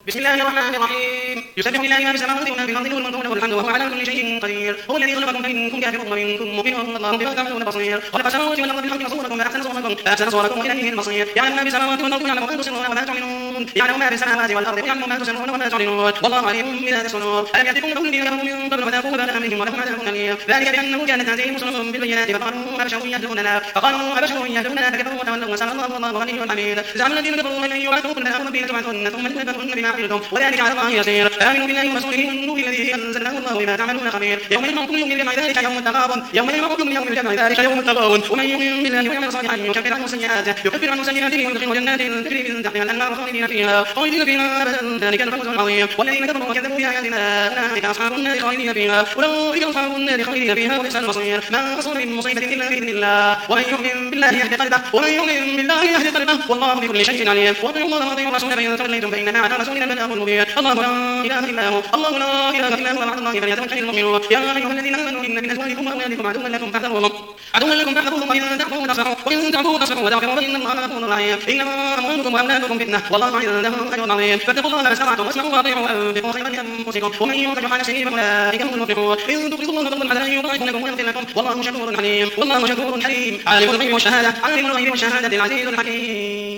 بسم الله الرحمن الرحيم. يسبح لله ما في السماوات وما في الأرض والملك وله الحمد وهو على كل شيء قدير. هو الذي خلقكم فمنكم كافر ومنكم مؤمن والله بما تعملون بصير. خلق السماوات والأرض بالحق صوركم فأحسن صوركم وإليه المصير. يعلم ما في السماوات والأرض ويعلم ما تسرون وما تعلنون. يعلم ما في السماوات والأرض ويعلم ما تسرون وما تعلنون. والله عليم بذات الصدور. ألم يأتكم نبأ الذين كفروا من قبل فذاقوا وبال أمرهم ولهم عذاب أليم. ذلك بأنه كانت تأتيهم رسلهم بالبينات فقالوا أبشر يهدوننا فكفروا وتولوا وسأل الله غني حميد. زعم الذين كفروا لن يبعثوا قل لا ربي تبعثن ثم لتنبؤن بما عملتم وذلك على الله يسير. آمنوا بالله ورسوله والنور الذي أنزلناه والله بما تعملون خبير. يوم يجمعكم يوم الجمع ذلك يوم التغابن. يوم يجمعكم يوم الجمع ذلك يوم التغابن. ومن يؤمن بالله ويعمل صالحا يكفر عنه سيئاته ويدخله جنات تجري من تحتها الأنهار خالدين فيها أبدا ذلك الفوز العظيم. والذين كفروا وكذبوا بآياتنا أولئك أصحاب النار خالدين فيها وبئس المصير. ما أصاب من مصيبة إلا بإذن الله ومن يؤمن بالله يهد قلبه والله بكل شيء عليم. وأطيعوا الله وأطيعوا الرسول فإن توليتم فإنما على رسولنا البلاغ المبين. الله لا إله إلا هو وعلى الله فليتوكل المؤمنون. يا أيها الذين آمنوا إن من أزواجكم وأولادكم عدوا لكم فاحذروهم وإن تعفوا وتصفحوا وتغفروا فإن الله غفور رحيم. إنما أموالكم وأولادكم فتنة والله عنده أجر عظيم. فاتقوا الله ما استطعتم واسمعوا وأطيعوا وأنفقوا خيرا لأنفسكم ومن يوق شح نفسه فأولئك هم المفلحون. إن تقرضوا الله قرضا حسنا يضاعف لكم ويغفر لكم والله شكور حليم. عالم الغيب والشهادة العزيز الحكيم.